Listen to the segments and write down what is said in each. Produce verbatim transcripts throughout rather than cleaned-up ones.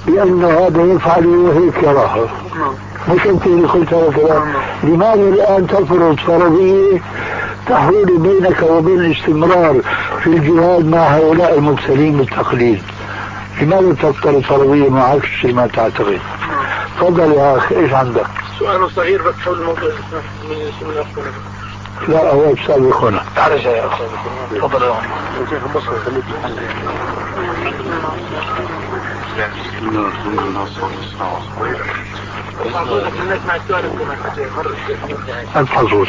بأن هذا يفعل وهيك يراها، مش أنت اللي قلت هذا الكلام. لماذا الآن تفرض فرضية تحول بينك وبين الاستمرار في الجهاد مع هؤلاء المبتلين بالتقليد؟ لماذا تفترض فرضية مع عكس ما تعتقد؟ تفضل يا أخي، إيش عندك؟ سؤال صغير بس حول الموضوع. لا هو سابقنا. تعال يا أخي. تفضل يا الحظوظ.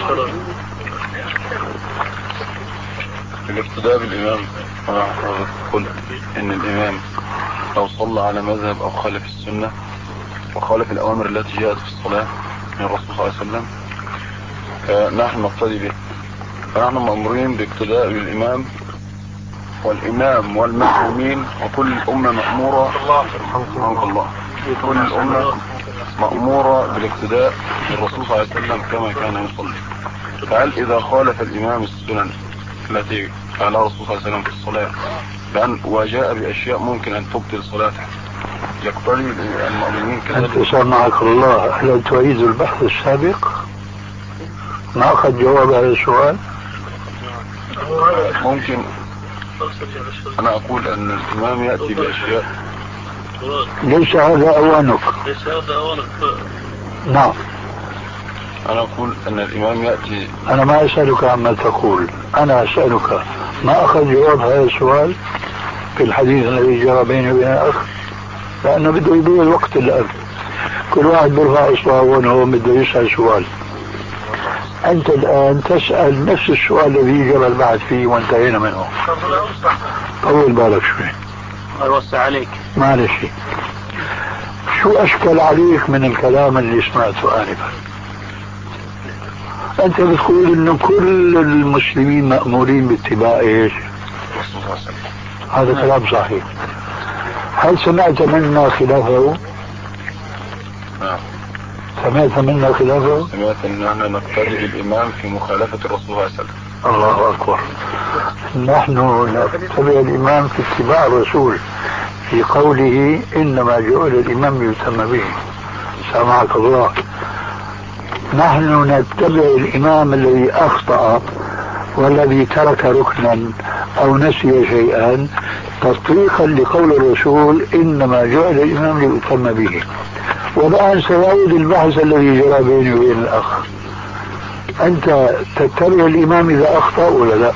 الاقتداء بالإمام، أنا قلت إن الإمام لو صلى على مذهب أو خالف السنة وخالف الأوامر التي جاءت في الصلاة من الرسول صلى الله عليه وسلم فنحن نقتدي به. فنحن مأمورين باقتداء بالإمام والإمام والمأمومين وكل الأمة مأمورة رحمك الله كل الأمة مأمورة بالاقتداء بالرسول صلى الله عليه وسلم كما كان يصلي. فهل إذا خالف الإمام السنن التي فعلها الرسول صلى الله عليه وسلم في الصلاة بأن وجاء بأشياء ممكن أن تبطل صلاته يقتضي المؤمنين كذلك؟ أنت سامعك الله، هل تعيد البحث السابق؟ ما أخذ جواب هذا السؤال؟ ممكن أنا أقول أن الإمام يأتي بأشياء ليس هذا أوانك. ليس هذا أوانك. نعم. أنا أقول أن الإمام يأتي. أنا ما أسألك عما تقول، أنا أسألك ما أخذ جواب هذا السؤال في الحديث الذي جرى بيني وبين الأخ؟ لأنه بده يضيع الوقت الآن، كل واحد بيرفع إصبعه وهو بده يسأل سؤال. أنت الآن تسأل نفس السؤال الذي جرى البحث فيه وانتهينا منه. طول بالك شوي. الله يوسع عليك. معلش، شو أشكل عليك من الكلام اللي سمعته آنفا؟ أنت بتقول إنه كل المسلمين مأمورين باتباع إيش؟ هذا كلام صحيح. هل سمعت منا خلافه؟ نعم. سمعت منا خلافه؟ سمعت أن نحن نقتدي بالإمام في مخالفة الرسول صلى الله عليه وسلم. الله أكبر. نحن نتبع الإمام في اتباع الرسول في قوله إنما جعل الإمام يتم به. سامعك الله. نحن نتبع الإمام الذي أخطأ والذي ترك ركنا أو نسي شيئا تطبيقا لقول الرسول إنما جعل الإمام ليتم به. والآن سيعود البحث الذي جرى بيني وبين الأخ. أنت تتبع الإمام إذا أخطأ ولا لا؟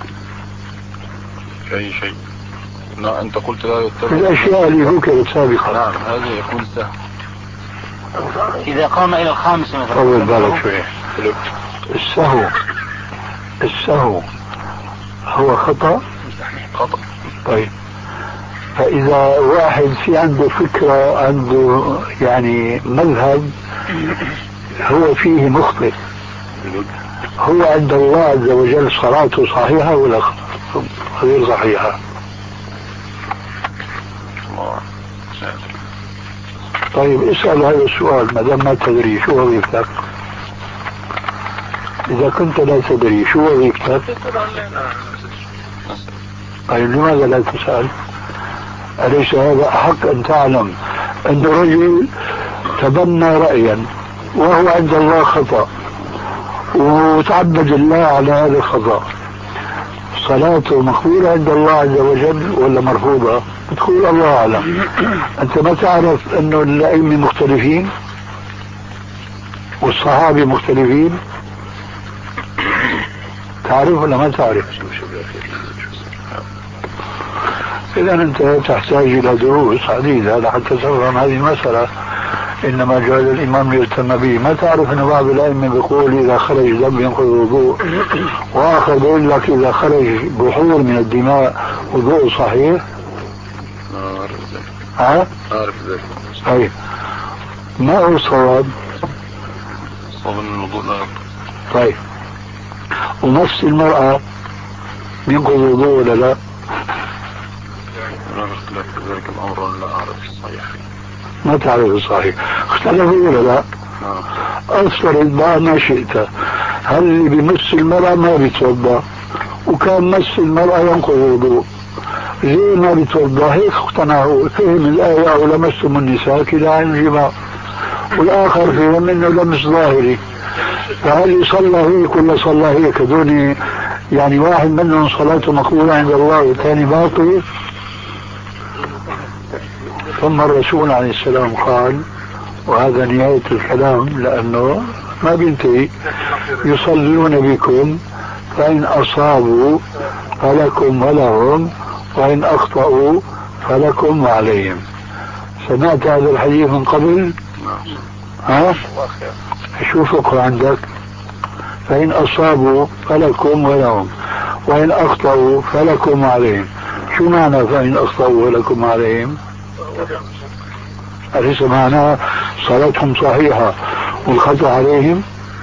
أي شيء. نعم أنت قلت لا يتبع الأشياء اللي ذكرت سابقا. نعم هذا يكون سهل. إذا قام إلى الخامسة مثلا. طول بالك شوي. السهو السهو هو خطأ؟ خطأ. طيب فإذا واحد في عنده فكرة، عنده يعني مذهب هو فيه مخطئ، هو عند الله عز وجل صلاته صحيحة ولا غير صحيحة؟ طيب اسأل هذا السؤال ما دام ما تدري شو وظيفتك. إذا كنت لا تدري شو وظيفتك طيب لماذا لا تسأل؟ أليس هذا أحق أن تعلم أن رجل تبنى رأيا وهو عند الله خطأ وتعبد الله على هذا الخطأ، صلاته مقبولة عند الله عز وجل ولا مرفوضة؟ بتقول الله أعلم. أنت ما تعرف أنه الأئمة مختلفين والصحابة مختلفين؟ تعرف ولا ما تعرف؟ إذا أنت تحتاج إلى دروس عديدة حتى تفهم هذه المسألة. إنما جعل الإمام ليتم به. ما تعرف أن بعض الأئمة بيقول إذا خرج دم ينقض الوضوء، وآخر بيقول لك إذا خرج بحور من الدماء وضوء صحيح؟ أعرف ذلك. ها؟ أعرف ذلك. طيب ما هو الصواب؟ الصواب أن الوضوء لا ينقض. طيب ونفس المرأة ينقض الوضوء ولا لا؟ أنا اختلف في ذلك الأمر لا أعرف الصحيح. ما تعرف الصحيح. اختلفوا ولا لا؟ أفرض بقى ما شئت، هل اللي بمس المرأة ما بيتوضأ وكان مس المرأة ينقض الوضوء، ليه ما بيتوضا؟ هيك اقتنعوا، فهم الآية أو لمستم النساء كلا عن الجماع، والآخر فهم إنه لمس ظاهري. فهل يصلى هيك ولا صلى هيك؟ هذول يعني واحد منهم صلاته مقبولة عند الله والثاني باطل. ثم الرسول عليه السلام قال، وهذا نهاية الكلام لأنه ما بينتهي: يصلون بكم فإن أصابوا فلكم ولهم وإن أخطأوا فلكم وعليهم. سمعت هذا الحديث من قبل؟ ها؟ شو فقه عندك؟ فإن أصابوا فلكم ولهم وإن أخطأوا فلكم وعليهم. شو معنى فإن أخطأوا فلكم وعليهم؟ أليس معناه صلاتهم صحيحة والخطأ عليهم؟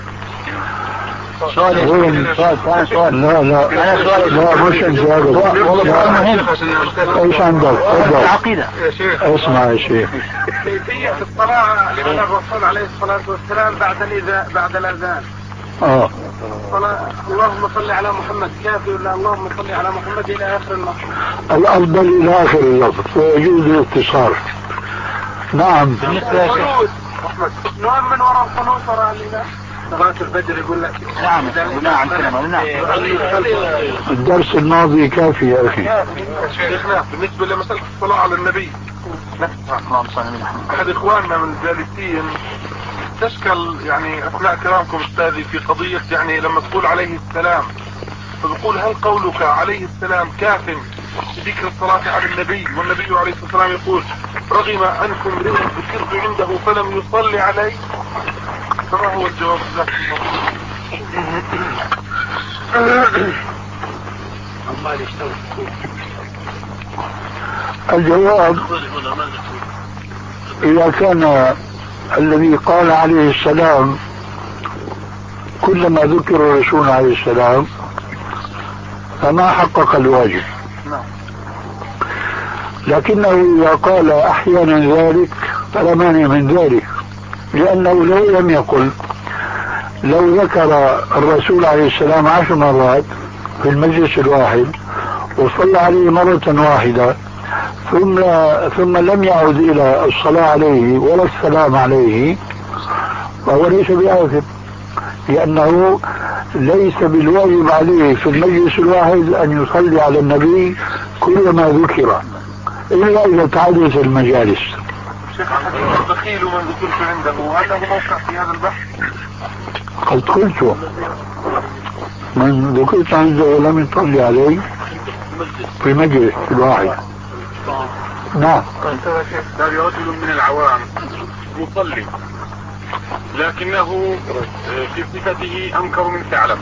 سؤال سؤال سؤال لا لا لا مش انت هذا ايش عندك؟ تفضل. عقيدة يا شيخ اسمع يا شيخ. كيفية الصلاة على الرسول عليه الصلاة والسلام بعد الإذان بعد الأذان. اه اللهم صل على محمد كافي ولا اللهم صل على محمد إلى آخر اللفظ؟ الأفضل إلى آخر اللفظ ويجوز الاختصار. نعم. بالنسبة يا شيخ نوع من وراء القنوت وراء الإمام صلاة الفجر يقول لك. نعم نعم نعم. الدرس الماضي كافي يا أخي. شيخنا بالنسبة لمسألة الصلاة على النبي، أحد إخواننا من الجالسين تشكل يعني أثناء كلامكم أستاذي في قضية يعني لما تقول عليه السلام، فبقول هل قولك عليه السلام كاف بذكر الصلاة على النبي والنبي عليه الصلاة والسلام يقول رغم أنكم امرئ ذكرت عنده فلم يصلي عليه؟ فما هو الجواب ذاك الجواب إذا كان الذي قال عليه السلام كلما ذكر الرسول عليه السلام فما حقق الواجب، لكنه إذا قال أحيانا ذلك فلا مانع من ذلك، لأنه لو لم يقل، لو ذكر الرسول عليه السلام عشر مرات في المجلس الواحد وصلى عليه مرة واحدة ثم ثم لم يعد إلى الصلاة عليه ولا السلام عليه فهو ليس بآثم، لأنه ليس بالواجب عليه في المجلس الواحد أن يصلي على النبي كلما ذكر إلا إذا تعددت المجالس. شيخ الدخيل من ذكرت عنده هل له موقع في هذا البحث؟ قد قلت من ذكرت عنده ولم يصلي عليه في مجلس الواحد. نعم. هذا رجل من العوام يصلي لكنه في صفته أنكر من ثعلب،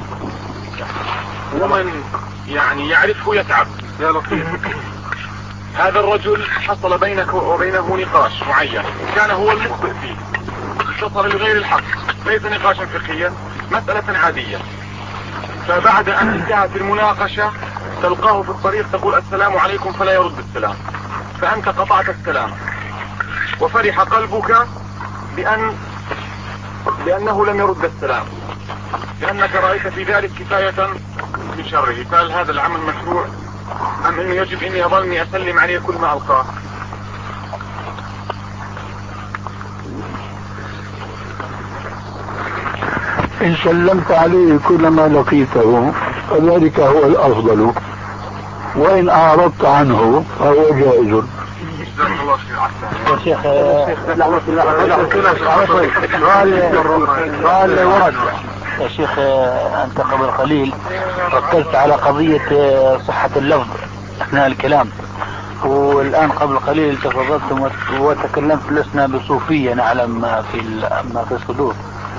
ومن يعني يعرفه يتعب يا لطيف. هذا الرجل حصل بينك وبينه نقاش معين كان هو المخطئ فيه، اتصل لغير الحق، ليس نقاشا فقهيا، مسألة عادية. فبعد أن انتهت المناقشة تلقاه في الطريق تقول السلام عليكم فلا يرد السلام، فأنت قطعت السلام وفرح قلبك بأن لأنه لم يرد السلام، لأنك رأيت في ذلك كفاية من شره. فهل هذا العمل مشروع أم أنه يجب أني أظلني أسلم عليه كل ما ألقاه؟ إن سلمت عليه كلما لقيته فذلك هو الأفضل، وإن أعرضت عنه فهو جائز. يا شيخ لحظة سؤال ورد يا شيخ. أنت قبل قليل ركزت على قضية صحة اللفظ أثناء الكلام، والآن قبل قليل تفضلتم وتكلمت لسنا بصوفية نعلم ما في ما في الصدور،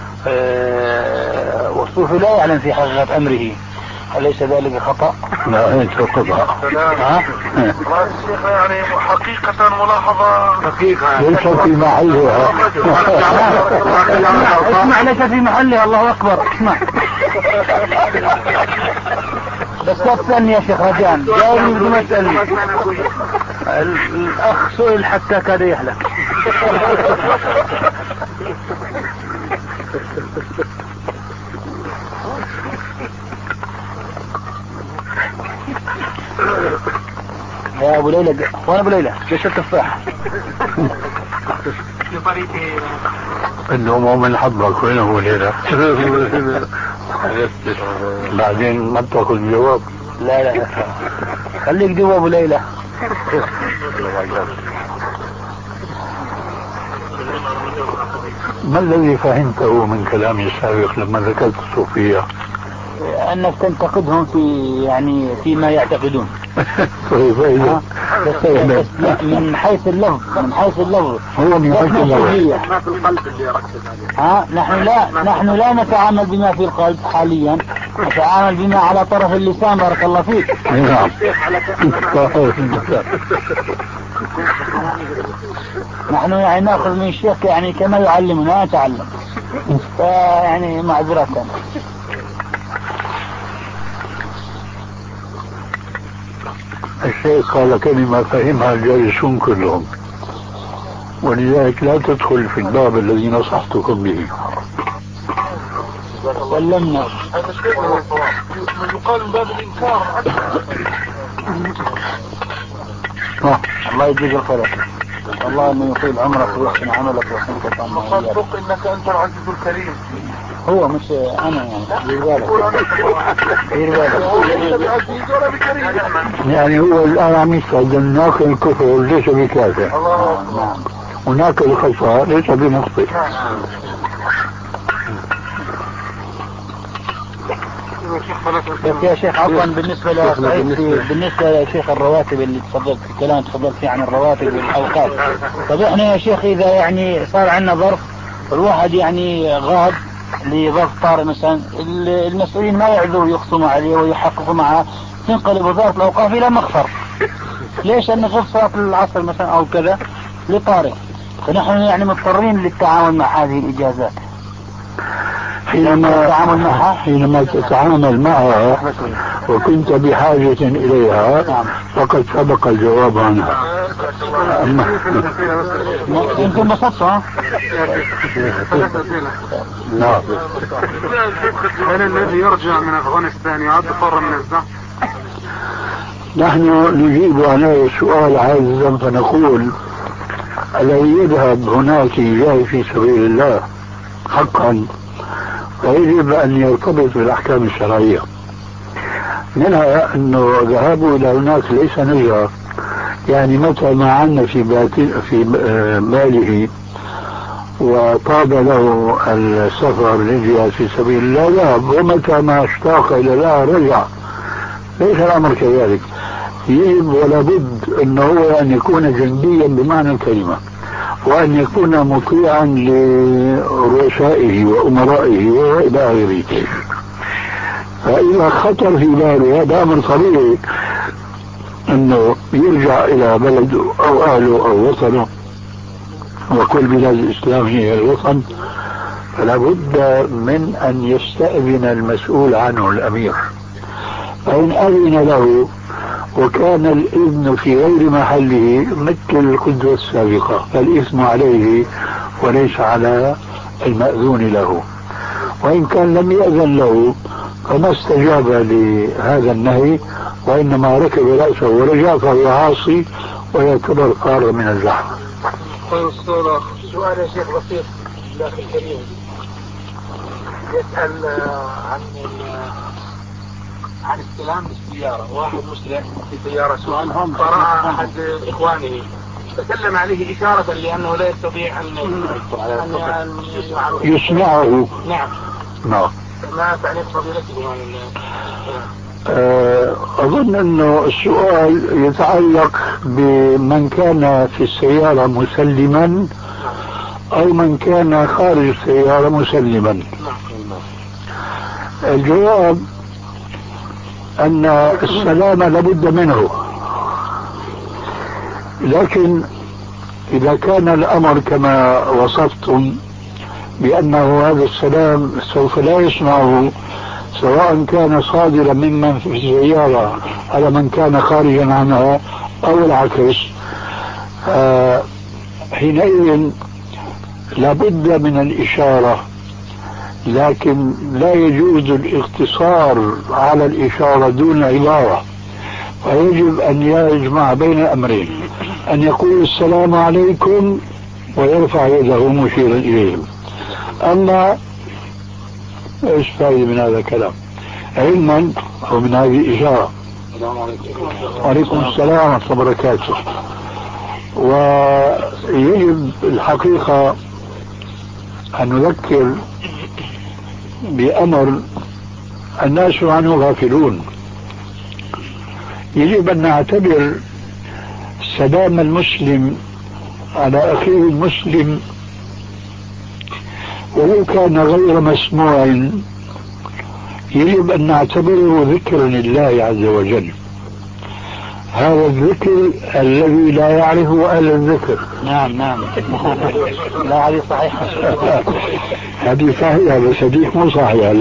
والصوفي لا يعلم في حقيقة أمره، أليس ذلك خطأ؟ لا ليس خطأ. ها؟ يعني حقيقة ملاحظة حقيقة ليس في محلها. اسمع ليس في محلها. الله أكبر. اسمع بس لا تسألني يا شيخ رجان، جاوبني بدون ما تسألني. الأخ سئل حتى كاد يهلك. يا ابو ليلى وانا ابو ليلى ليش التفاح؟ انه مو من حظك. وين ابو ليلى؟ بعدين ما بتاخذ جواب. لا لا خليك جوا ابو ليلى. ما الذي فهمته من كلامي السابق لما ذكرت الصوفية؟ انك تنتقدهم في يعني فيما يعتقدون. طيب بس من حيث اللفظ من حيث اللفظ هو من حيث اللفظ ما في القلب اللي يركز عليه. ها نحن لا نحن لا نتعامل بما في القلب حاليا، نتعامل بما على طرف اللسان. بارك الله فيك. نعم. نحن يعني ناخذ من الشيخ يعني كما يعلمنا نتعلم، فيعني معذرة. الشيخ قال كلمة فهمها الجالسون كلهم، ولذلك لا تدخل في الباب الذي نصحتكم به. سلمنا. هذا الشيء هو الصواب. يقال من باب الإنكار. الله يجزيك الخير. الله انه يطيل عمرك ويحسن عملك ويحسن ختامك. مصدق انك انت العزيز الكريم. هو مش انا يعني دير بالك دير بالك. يعني هو الان عم يشهد ان ناكل الكفر ليس بكافر، نعم، وناكل الخطأ ليس بمخطئ. بس يا شيخ عفوا بالنسبة لصحيح بالنسبة لشيخ الرواتب اللي تفضلت في الكلام تفضلت فيه عن الرواتب والأوقات. طب احنا يا شيخ إذا يعني صار عندنا ظرف الواحد يعني غاب لظرف طارئ مثلا، المسؤولين ما يعذروا يخصموا عليه ويحققوا معه، تنقلب وزارة الأوقاف إلى مخفر. ليش؟ أن غير صلاة العصر مثلا أو كذا لطارئ، فنحن يعني مضطرين للتعامل مع هذه الإجازات. حينما حينما تتعامل معها وكنت بحاجة إليها فقد سبق الجواب عنها. يمكن بسطها. نعم. هل الذي يرجع من أفغانستان يعد حرا من الزحف؟ نحن نجيب عن هذا السؤال عاجزا فنقول الذي يذهب هناك جاي في سبيل الله حقا فيجب أن يرتبط بالأحكام الشرعية. منها أنه ذهابه إلى هناك ليس نجرة، يعني متى ما عنا في في باله وطاب له السفر للجهاد في سبيل الله ذهب، ومتى ما اشتاق إلى الله رجع. ليس الأمر كذلك. يجب ولا بد أنه أن يكون جنديا بمعنى الكلمة، وأن يكون مطيعا لرؤسائه وأمرائه وإلى آخره. فإذا خطر في باله هذا أمر طبيعي أنه يرجع إلى بلده أو أهله أو وطنه، وكل بلاد الإسلام هي الوطن، فلا بد من أن يستأذن المسؤول عنه الأمير. فإن أذن له وكان الإذن في غير محله مثل القدوة السابقة، فالإثم عليه وليس على المأذون له. وإن كان لم يأذن له فما استجاب لهذا النهي وإنما ركب رأسه ورجع فهو عاصي ويعتبر قار من الزحمة. سؤال يا شيخ بسيط لأخي الكريم، يسأل عن عن استلام بالسيارة. واحد مسلم في سيارة سؤالهم فرأى أحد إخوانه فسلم عليه إشارة لأنه لا يستطيع أن يسمعه. نعم نعم. ما تعليق فضيلته عن أظن أنه السؤال يتعلق بمن كان في السيارة مسلما أو من كان خارج السيارة مسلما. الجواب أن السلام لابد منه، لكن إذا كان الأمر كما وصفتم بأنه هذا السلام سوف لا يسمعه سواء كان صادرا ممن في السيارة على من كان خارجا عنها أو العكس، آه حينئذ لابد من الإشارة، لكن لا يجوز الاقتصار على الإشارة دون عبارة، ويجب أن يجمع بين الأمرين، أن يقول السلام عليكم ويرفع يده مشيرا إليهم. أما إيش فائدة من هذا الكلام؟ علما ومن هذه الإشارة. وعليكم السلام ورحمة الله وبركاته. ويجب الحقيقة أن نذكر بأمر الناس عنه غافلون. يجب أن نعتبر سلام المسلم على أخيه المسلم ولو كان غير مسموع، يجب أن نعتبره ذكرا لله عز وجل. هذا الذكر الذي لا يعرفه أهل الذكر. نعم نعم لا هذه صحيحة. هذه صحيحة بس هذيك مو صحيحة.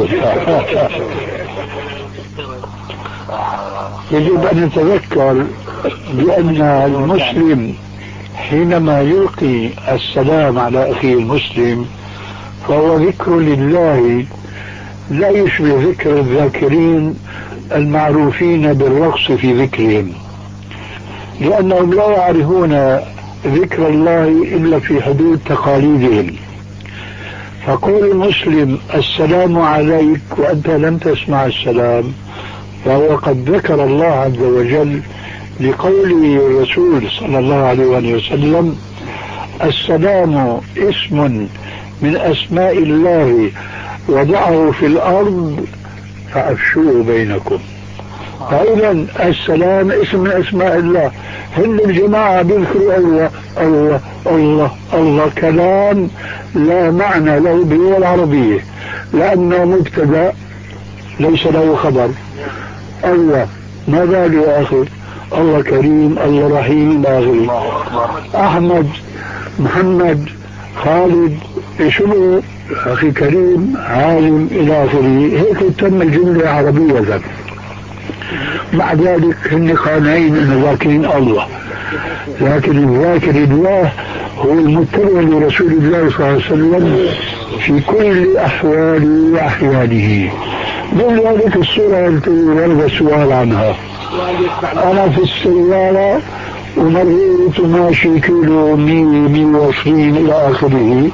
يجب أن نتذكر بأن المسلم حينما يلقي السلام على أخيه المسلم فهو ذكر لله، لا يشبه ذكر الذاكرين المعروفين بالرقص في ذكرهم، لأنهم لا يعرفون ذكر الله إلا في حدود تقاليدهم. فقول المسلم السلام عليك وأنت لم تسمع السلام فهو قد ذكر الله عز وجل، لقوله الرسول صلى الله عليه وسلم السلام اسم من أسماء الله وضعه في الأرض فأفشوه بينكم. فإذا السلام اسم من أسماء الله. هن الجماعة بيذكروا الله الله الله الله كلام لا معنى له باللغة العربية، لأنه مبتدأ ليس له خبر. الله ما باله يا أخي؟ الله كريم، الله رحيم، إلى أحمد، محمد، خالد، شنو أخي كريم، عالم، إلى آخره. هيك تم الجملة عربية. مع ذلك هن قانعين أن ذاكرين الله، لكن الذاكر الله هو المتبع لرسول الله صلى الله عليه وسلم في كل أحواله وأحيانه. من ذلك الصورة التي ورد السؤال عنها، أنا في السيارة ومريت ماشي كيلو مية مية وعشرين إلى آخره،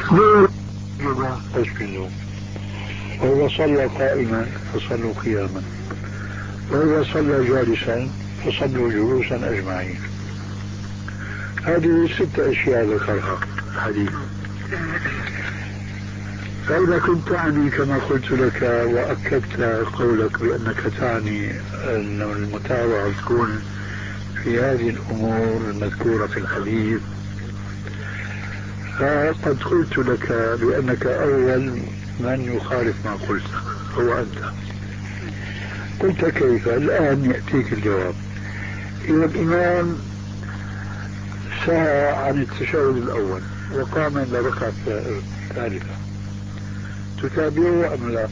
وإذا صلى قائما فصلوا قياما، وإذا صلى جالسا فصلوا جلوسا أجمعين. هذه ست أشياء ذكرها الحديث. فإذا كنت تعني كما قلت لك وأكدت قولك بأنك تعني أن المتابعة تكون في هذه الأمور المذكورة في الحديث، فقد قلت لك بأنك أول من يخالف ما قلت هو أنت. قلت كيف؟ الآن يأتيك الجواب. إذا الإمام سعى عن التشهد الأول وقام إلى ركعة ثالثة تتابعه أم لا؟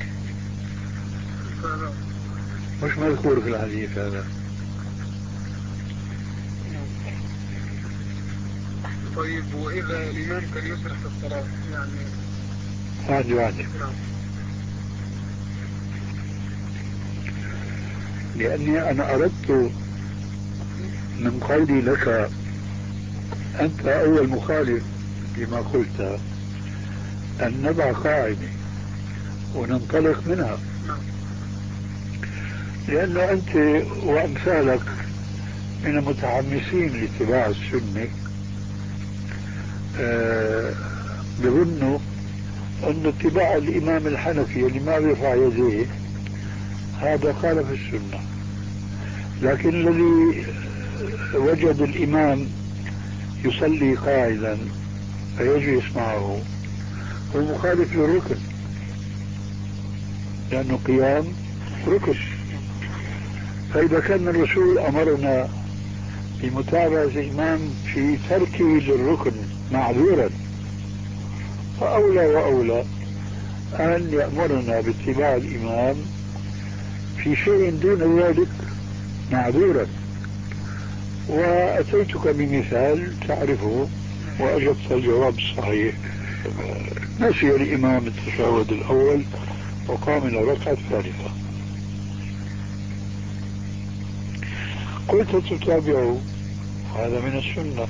مش مذكور في الحديث هذا. طيب وإذا الإمام كان يسرح في الصلاة يعني عادي عادي. لأني أنا أردت من قولي لك أنت أول مخالف لما قلت أن نضع قاعدة وننطلق منها، لأنه أنت وأمثالك من المتحمسين لاتباع السنة أه بظنوا أن اتباع الإمام الحنفي اللي ما بيرفع يديه هذا خالف السنة، لكن الذي وجد الإمام يصلي قاعدا فيجلس معه هو مخالف للركن، لأنه قيام ركن. فإذا كان الرسول أمرنا بمتابعة الإمام في تركه للركن معذورا، فأولى وأولى أن يأمرنا باتباع الإمام في شيء دون ذلك معذورا. وأتيتك بمثال تعرفه وأجبت الجواب الصحيح. نسي الإمام التشهد الأول وقام إلى الركعة الثالثة. قلت تتابعه، هذا من السنة،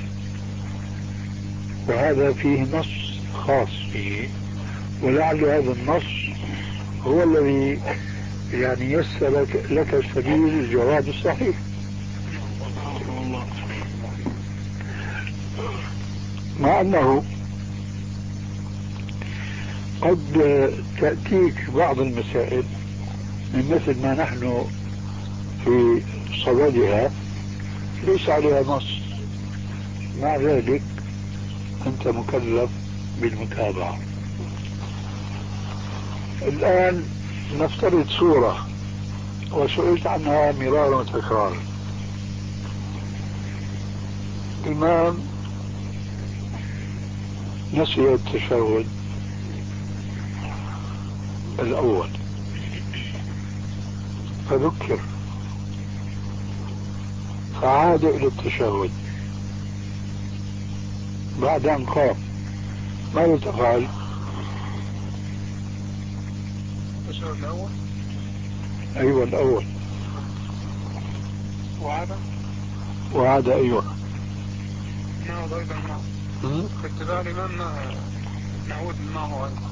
وهذا فيه نص خاص به، ولعل هذا النص هو الذي يعني يسر لك سبيل الجواب الصحيح. مع أنه قد تأتيك بعض المسائل من مثل ما نحن في صددها ليس عليها نص، مع ذلك أنت مكلف بالمتابعة. الآن نفترض صورة وسئلت عنها مرارا وتكرارا. إمام نسي التشهد الأول فذكر فعاد إلى التشهد بعد أن قام، ماذا تفعل؟ التشهد الأول. أيوة الأول. وعاد وعاد أيوة. نعود أيضا معه باتباع الإمام، نعود معه أيضا.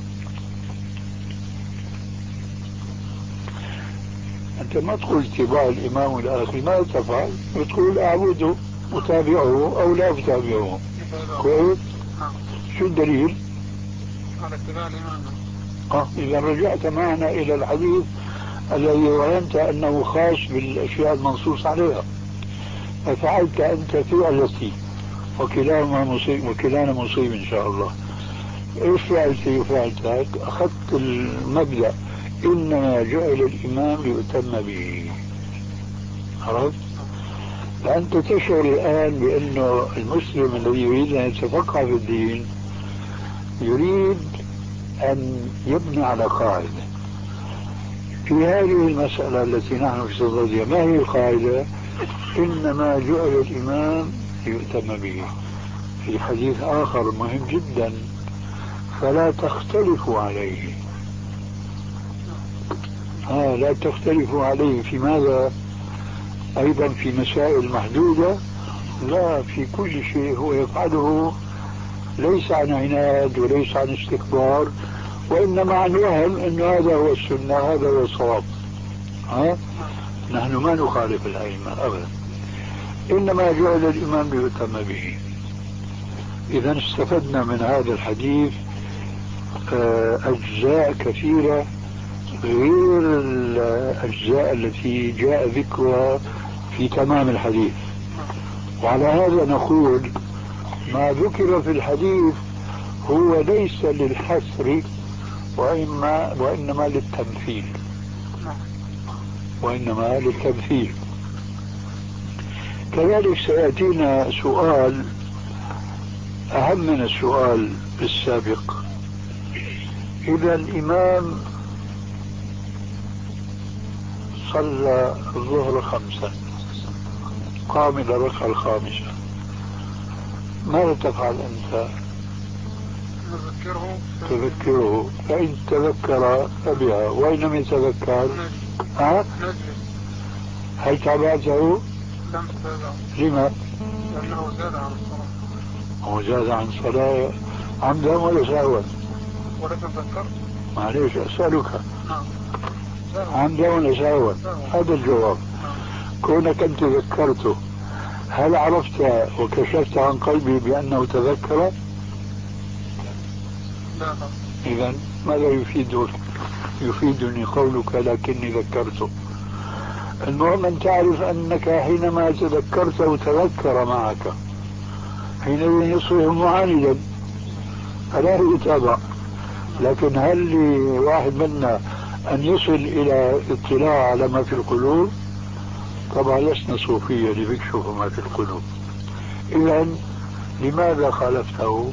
أنت ما تقول اتباع الإمام الآخر، ماذا تفعل؟ تقول أعبده أتابعه أو لا أتابعه. كويس؟ شو الدليل؟ على اتباع الإمام. آه إذا رجعت معنا إلى الحديث الذي ظننت أنه خاص بالأشياء المنصوص عليها، ففعلت أنت فعلتي وكلاهما مصيب وكلانا مصيب إن شاء الله. إيش فعلتي وفعلتك؟ أخذت المبدأ إنما جعل الإمام ليؤتم به. عرفت؟ فأنت تشعر الآن بأنه المسلم الذي يريد أن يتفقه في الدين يريد أن يبني على قاعدة. في هذه المسألة التي نحن في صددها، ما هي القاعدة؟ إنما جعل الإمام ليؤتم به. في حديث آخر مهم جدا: فلا تختلفوا عليه. ها لا تختلفوا عليه في ماذا؟ أيضا في مسائل محدودة؟ لا، في كل شيء هو يفعله ليس عن عناد وليس عن استكبار، وإنما عن وهم أن هذا هو السنة، هذا هو الصواب. ها؟ نحن ما نخالف الأئمة أبدا، إنما جعل الإمام ليؤتم به. إذا استفدنا من هذا الحديث أجزاء كثيرة غير الأجزاء التي جاء ذكرها في تمام الحديث. وعلى هذا نقول ما ذكر في الحديث هو ليس للحصر وإنما, وإنما للتمثيل وإنما للتمثيل. كذلك سيأتينا سؤال أهم من السؤال السابق: إذا الإمام صلى الظهر خمسا، قام إلى الركعة الخامسة، ماذا تفعل أنت؟ نذكره تذكره، فإن تذكر فبها، وإن لم يتذكر ها؟ هل تابعته؟ لم تتابعه. لما؟ لأنه زاد عن الصلاة. هو زاد عن الصلاة عمدا ولا سهوا؟ ولا تذكر؟ معليش أسألك. نعم. عمدا ولا سهوا؟ هذا الجواب. نعم. كونك أنت ذكرته، هل عرفت وكشفت عن قلبي بأنه تذكر؟ لا. إذن ماذا يفيد يفيدني قولك لكني ذكرته؟ المهم أن تعرف أنك حينما تذكرته تذكر معك، حينئذ يصبح معاندا فلا يتابع. لكن هل لواحد منا أن يصل إلى اطلاع على ما في القلوب؟ طبعا لسنا صوفية لنكشف ما في القلوب. إذن لماذا خالفته؟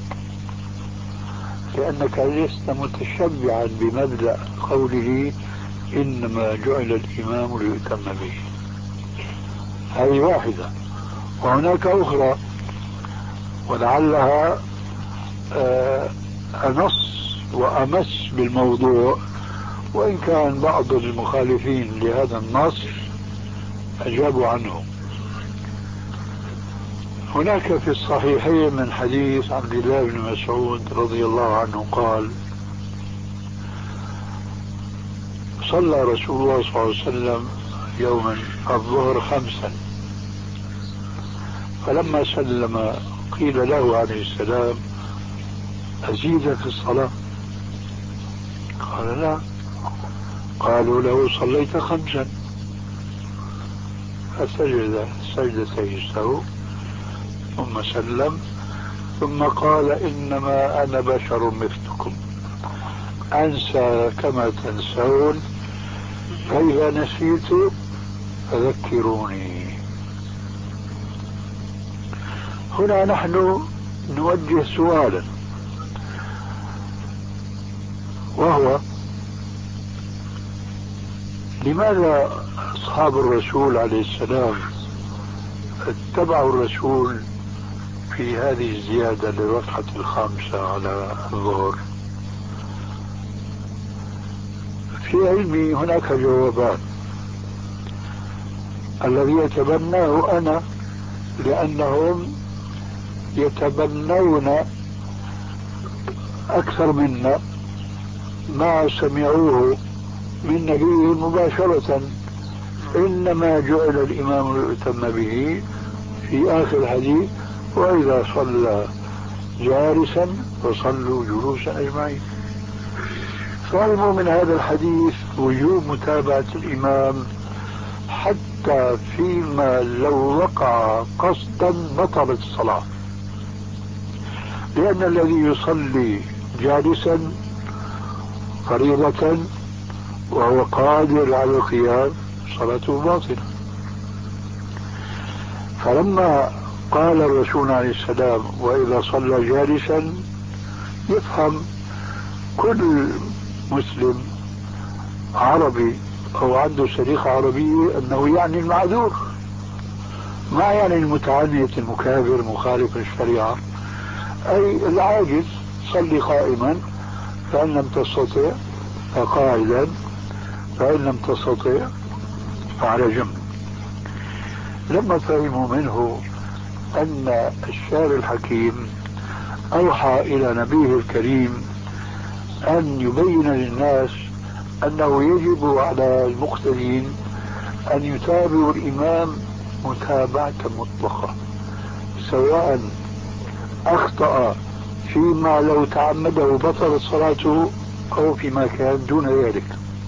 لأنك لست متشبعا بمبدأ قوله إنما جعل الإمام ليؤتم به. هذه واحدة، وهناك أخرى ولعلها أنص وأمس بالموضوع، وإن كان بعض المخالفين لهذا النص أجابوا عنه. هناك في الصحيحين من حديث عبد الله بن مسعود رضي الله عنه قال: صلى رسول الله صلى الله عليه وسلم يوما الظهر خمسا، فلما سلم قيل له عليه السلام: أزيد في الصلاة؟ قال: لا. قالوا له: صليت خمسا. فسجد سجدتي السهو ثم سلم، ثم قال: إنما أنا بشر مثلكم أنسى كما تنسون، فإذا نسيت فذكروني. هنا نحن نوجه سؤالا، وهو: لماذا أصحاب الرسول عليه السلام اتبعوا الرسول في هذه الزيادة للركعة الخامسة على الظهر؟ في علمي هناك جوابان. الذي يتبناه أنا لأنهم يتبنون أكثر منا ما سمعوه من نبيه مباشرة: إنما جعل الإمام ليؤتم به، في آخر الحديث: وإذا صلى جالسا فصلوا جلوسا أجمعين. فهموا من هذا الحديث وجوب متابعة الإمام حتى فيما لو وقع قصدا بطلت الصلاة، لأن الذي يصلي جالسا فريضة وهو قادر على القيام صلاته باطلة. فلما قال الرسول عليه السلام: وإذا صلى جالسا، يفهم كل مسلم عربي أو عنده سليقة عربية أنه يعني المعذور، ما يعني المتعنت المكابر مخالف للشريعة، أي العاجز. صلي قائما، فإن لم تستطع فقاعدا، فإن لم تستطع فعلى جنب. لما فهموا منه أن الشارع الحكيم أوحى إلى نبيه الكريم أن يبين للناس أنه يجب على المقتدين أن يتابعوا الإمام متابعة مطلقة، سواء أخطأ فيما لو تعمده بطلت صلاته أو فيما كان دون ذلك.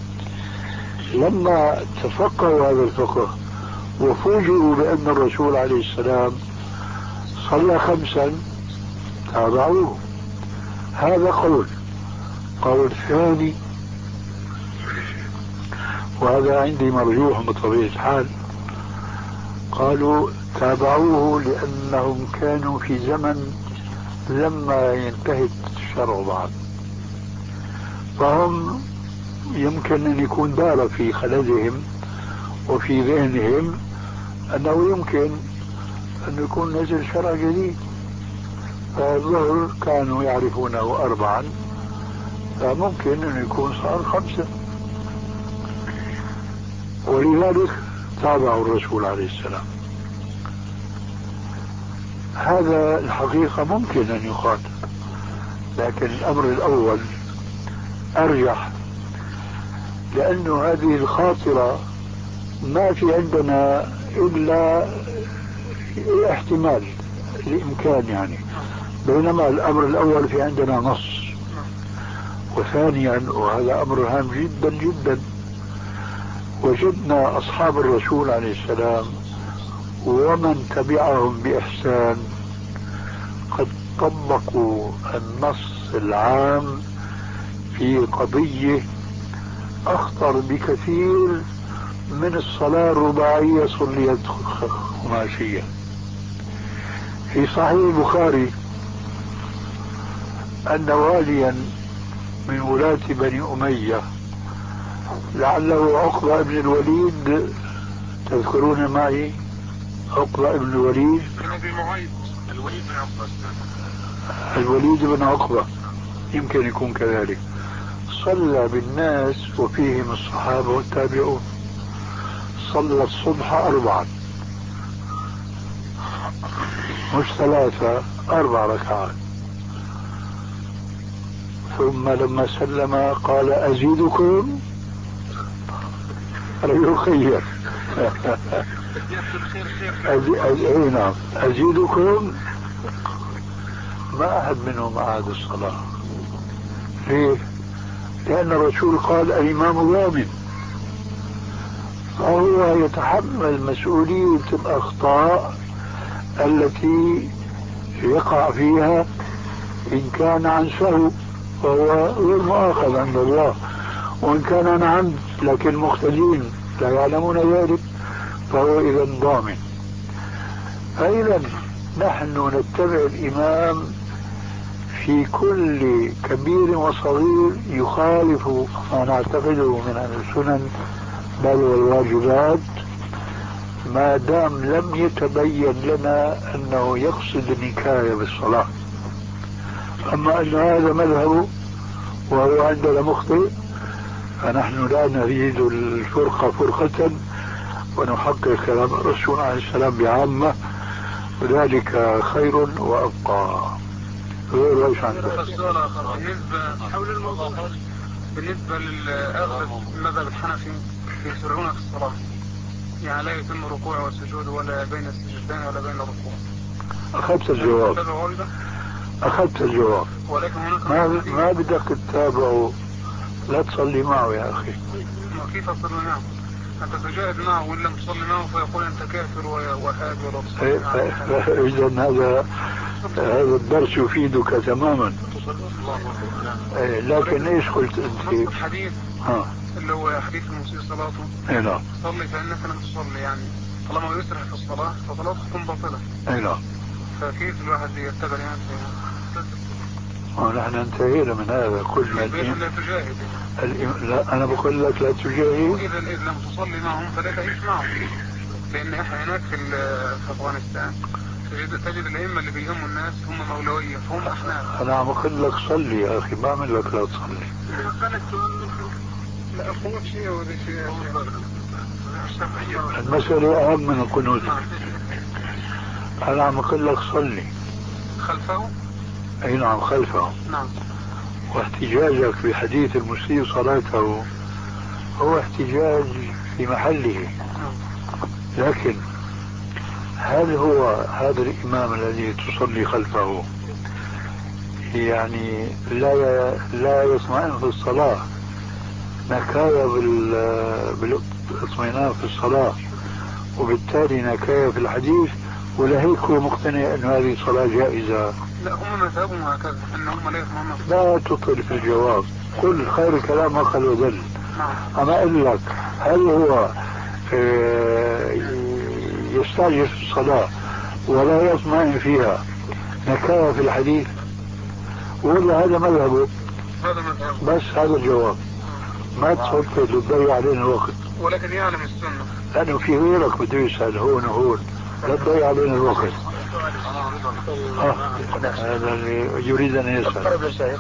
لما تفقهوا هذا الفقه وفوجئوا بأن الرسول عليه السلام صلى خمسا تابعوه. هذا قول. قول ثاني، وهذا عندي مرجوح بطبيعة الحال، قالوا تابعوه لأنهم كانوا في زمن لما ينتهي الشرع بعد، فهم يمكن أن يكون دار في خلدهم وفي ذهنهم أنه يمكن أن يكون نزل شرع جديد، فالظهر كانوا يعرفونه أربعا، فممكن أن يكون صار خمسة، ولذلك تابعوا الرسول عليه السلام. هذا الحقيقة ممكن أن يقال، لكن الأمر الأول أرجح، لأن هذه الخاطرة ما في عندنا إلا احتمال الإمكان يعني، بينما الأمر الأول في عندنا نص. وثانيا، وهذا أمر هام جدا جدا، وجدنا أصحاب الرسول عليه السلام ومن تبعهم بإحسان قد طبقوا النص العام في قضية أخطر بكثير من الصلاة الرباعية صليت خماسية. في صحيح البخاري أن واليا من ولاة بني أمية لعله عقبة بن الوليد، تذكرون معي عقبة بن الوليد؟ الوليد بن عقبة الوليد بن عقبة يمكن يكون كذلك، صلى بالناس وفيهم الصحابة والتابعون، صلى الصبح أربعا مش ثلاثة، أربع ركعات، ثم لما سلم قال أزيدكم، يخير أزي... نعم أزيدكم، ما أحد منهم أعاد الصلاة. ليه؟ لأن الرسول قال الإمام ضامن، فهو يتحمل مسؤولية الأخطاء التي يقع فيها إن كان عن سهو فهو غير مؤاخذ عند الله، وإن كان عن عمد لكن مختلين لا يعلمون ذلك فهو إذا ضامن. فإذا نحن نتبع الإمام في كل كبير وصغير يخالف ما نعتقده من السنن بل والواجبات، ما دام لم يتبين لنا أنه يقصد النكاية بالصلاة. أما أن هذا مذهبه وهو عندنا مخطئ فنحن لا نريد الفرقة فرقة ونحقق كلام الرسول عليه السلام بعامة، وذلك خير وأبقى. غير ايش عندك؟ بالنسبة حول الموضوع، بالنسبة للأغلب المذهب الحنفي يسرعون في الصلاة، يعني لا يتم الركوع والسجود ولا بين السجدتين ولا بين الركوع. أخذت الجواب، أخذت الجواب، ولكن هناك ما ما بدك تتابعه، لا تصلي معه يا أخي. كيف أصلي معه؟ أنت تجاهد معه وإن لم تصلي معه فيقول أنت كافر وهاد ولا تصلي معه. إذا هذا هذا الدرس يفيدك تماما. إيه لكن ايش قلت انت؟ نص الحديث ها اللي هو حديث المسيء صلاته. اي نعم. صلي فانك لم تصلي، يعني طالما يسرع في الصلاه فصلاته تكون باطله. اي نعم. فكيف الواحد يتبع يعني؟ نحن انتهينا من هذا كل ما الإمام لا تجاهد. الإم... لا انا بقول لك لا تجاهد. واذا اذا لم تصلي معهم فلا تعيش معهم، لان احنا هناك في في افغانستان تجد تجد الائمه اللي بيهموا الناس هم مولويه فهم احناف. انا عم اقول لك صلي يا اخي، ما اعمل لك لا تصلي. لا القنوت شيء ولا شيء. المسألة اهم من القنوت. انا عم اقول لك صلي خلفه. اي نعم خلفه. نعم. واحتجاجك بحديث المسيء صلاته هو احتجاج في محله، لكن هل هو هذا الإمام الذي تصلي خلفه يعني لا لا يطمئن في الصلاة، نكاية بالاطمئنان في الصلاة وبالتالي نكاية في الحديث، ولا هيك هو مقتنع أن هذه صلاة جائزة؟ لا هم مذهبهم هكذا أن هم لا يطمئنون. لا تطل في الجواب، قل خير الكلام ما قل ودل. أما أقول لك هل هو يستعجل في الصلاة ولا يطمئن فيها نكاية في الحديث، ولا هذا مذهبه؟ هذا مذهبه. بس هذا الجواب، ما تصدق تضيع علينا الوقت. ولكن يعلم السنة لأنه في غيرك بده يسأل هون وهون، لا تضيع علينا الوقت. آه. هذا اللي يريد أن يسأل.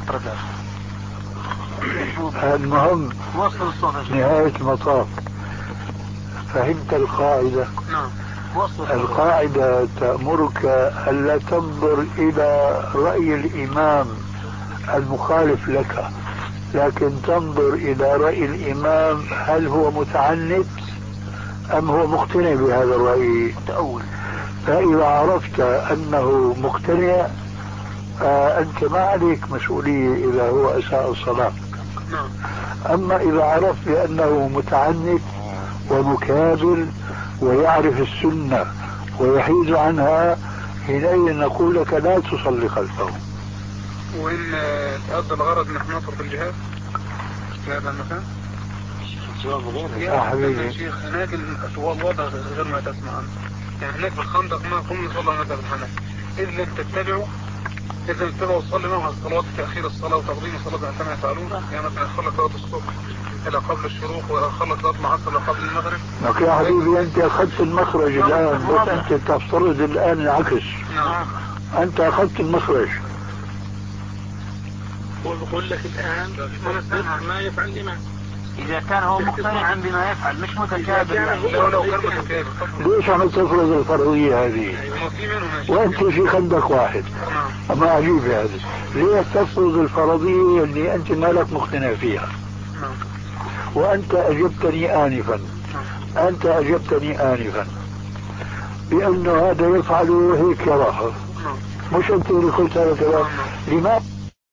المهم نهاية المطاف فهمت القاعدة؟ نعم. القاعدة تأمرك ألا تنظر إلى رأي الإمام المخالف لك، لكن تنظر إلى رأي الإمام هل هو متعنت أم هو مقتنع بهذا الرأي. فإذا عرفت أنه مقتنع أنت ما عليك مسؤولية إذا هو أساء الصلاة. أما إذا عرفت بأنه متعنت ومكابر ويعرف السنة ويحيد عنها، حينئذ نقول لك لا تصلي خلفه. وإن تأدى الغرض نحن نترك الجهاد في هذا المكان. الجواب غير يا حبيبي شيخ. هناك الوضع غير ما تسمع عنه، يعني هناك في الخندق ما كنا نصلي مذهب الحنفي. إذ لم تتبعوا إذا لم تتبعوا صلي معهم الصلاة، تأخير الصلاة وتقديم الصلاة كما يفعلون، يعني مثلا خلت صلاة الصبح إلى قبل الشروق وخلت صلاة العصر إلى قبل المغرب. لك يا حبيبي أنت أخذت المخرج الآن، بس أنت تفترض الآن العكس. نعم. أنت أخذت المخرج. وبقول لك الآن ما يفعل الإمام. إذا كان هو مقتنعا بما يفعل مش متكابر يعني. لو لو كان متكابر ليش عم تفرض الفرضية هذه؟ وانت في خندق واحد. اما عجيب هذا، ليه تفرض الفرضية اللي انت مالك مقتنع فيها؟ وانت اجبتني انفا انت اجبتني انفا بانه هذا يفعل هيك يراها، مش انت اللي قلت هذا الكلام. لماذا